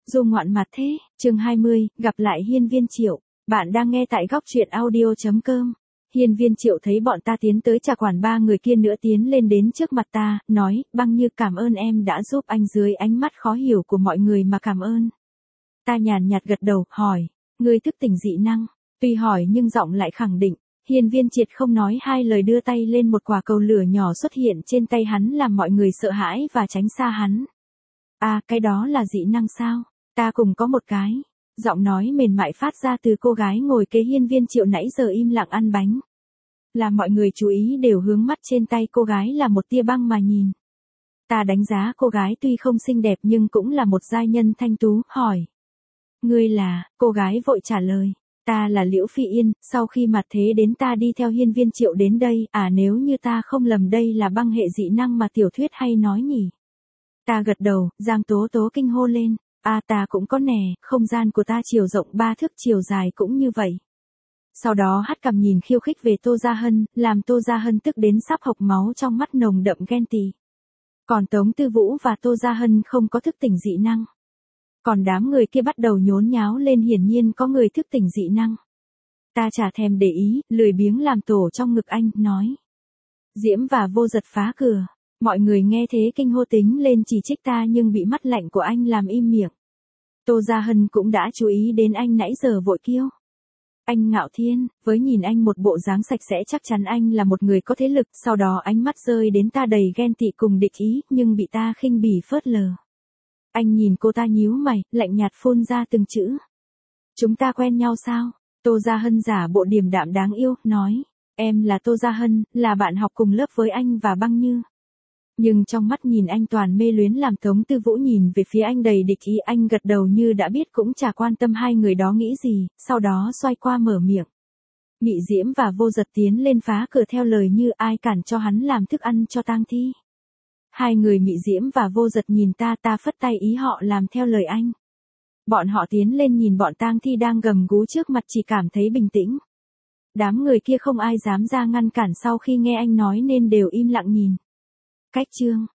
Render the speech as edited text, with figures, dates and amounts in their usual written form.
Du ngoạn mặt thế, chương 20, gặp lại Hiên Viên Triệu. Bạn đang nghe tại góc truyện audio.com. Hiên Viên Triệu thấy bọn ta tiến tới trà quản, ba người kia nữa tiến lên đến trước mặt ta, nói, Băng Như cảm ơn em đã giúp anh. Dưới ánh mắt khó hiểu của mọi người mà cảm ơn. Ta nhàn nhạt gật đầu, hỏi, ngươi thức tỉnh dị năng? Tuy hỏi nhưng giọng lại khẳng định. Hiên Viên Triệt không nói hai lời đưa tay lên, một quả cầu lửa nhỏ xuất hiện trên tay hắn làm mọi người sợ hãi và tránh xa hắn. À, cái đó là dị năng sao? Ta cùng có một cái. Giọng nói mềm mại phát ra từ cô gái ngồi kế Hiên Viên Triệu nãy giờ im lặng ăn bánh. Làm mọi người chú ý đều hướng mắt trên tay cô gái là một tia băng mà nhìn. Ta đánh giá cô gái tuy không xinh đẹp nhưng cũng là một giai nhân thanh tú, hỏi. Ngươi là? Cô gái vội trả lời. Ta là Liễu Phi Yên, sau khi mặt thế đến ta đi theo Hiên Viên Triệu đến đây, nếu như ta không lầm đây là băng hệ dị năng mà tiểu thuyết hay nói nhỉ. Ta gật đầu, Giang Tố Tố kinh hô lên, ta cũng có nè, không gian của ta chiều rộng 3 thước, chiều dài cũng như vậy. Sau đó hắt cằm nhìn khiêu khích về Tô Gia Hân, làm Tô Gia Hân tức đến sắp hộc máu, trong mắt nồng đậm ghen tị. Còn Tống Tư Vũ và Tô Gia Hân không có thức tỉnh dị năng. Còn đám người kia bắt đầu nhốn nháo lên, hiển nhiên có người thức tỉnh dị năng. Ta chả thèm để ý, lười biếng làm tổ trong ngực anh, nói. Diễm và Vô Giật phá cửa. Mọi người nghe thế kinh hô tính lên chỉ trích ta nhưng bị mắt lạnh của anh làm im miệng. Tô Gia Hân cũng đã chú ý đến anh, nãy giờ vội kêu. Anh Ngạo Thiên, với nhìn anh một bộ dáng sạch sẽ chắc chắn anh là một người có thế lực. Sau đó ánh mắt rơi đến ta đầy ghen tị cùng địch ý, nhưng bị ta khinh bỉ phớt lờ. Anh nhìn cô ta nhíu mày, lạnh nhạt phun ra từng chữ. Chúng ta quen nhau sao? Tô Gia Hân giả bộ điềm đạm đáng yêu, nói. Em là Tô Gia Hân, là bạn học cùng lớp với anh và Băng Như. Nhưng trong mắt nhìn anh toàn mê luyến, làm Tống Tư Vũ nhìn về phía anh đầy địch ý. Anh gật đầu như đã biết, cũng chả quan tâm hai người đó nghĩ gì, sau đó xoay qua mở miệng. Mị Diễm và Vô Giật tiến lên phá cửa theo lời như ai cản cho hắn làm thức ăn cho tang thi. Hai người Mị Diễm và Vô Giật nhìn ta phất tay ý họ làm theo lời anh. Bọn họ tiến lên nhìn bọn tang thi đang gầm gú trước mặt, chỉ cảm thấy bình tĩnh. Đám người kia không ai dám ra ngăn cản, sau khi nghe anh nói nên đều im lặng nhìn. Cách chương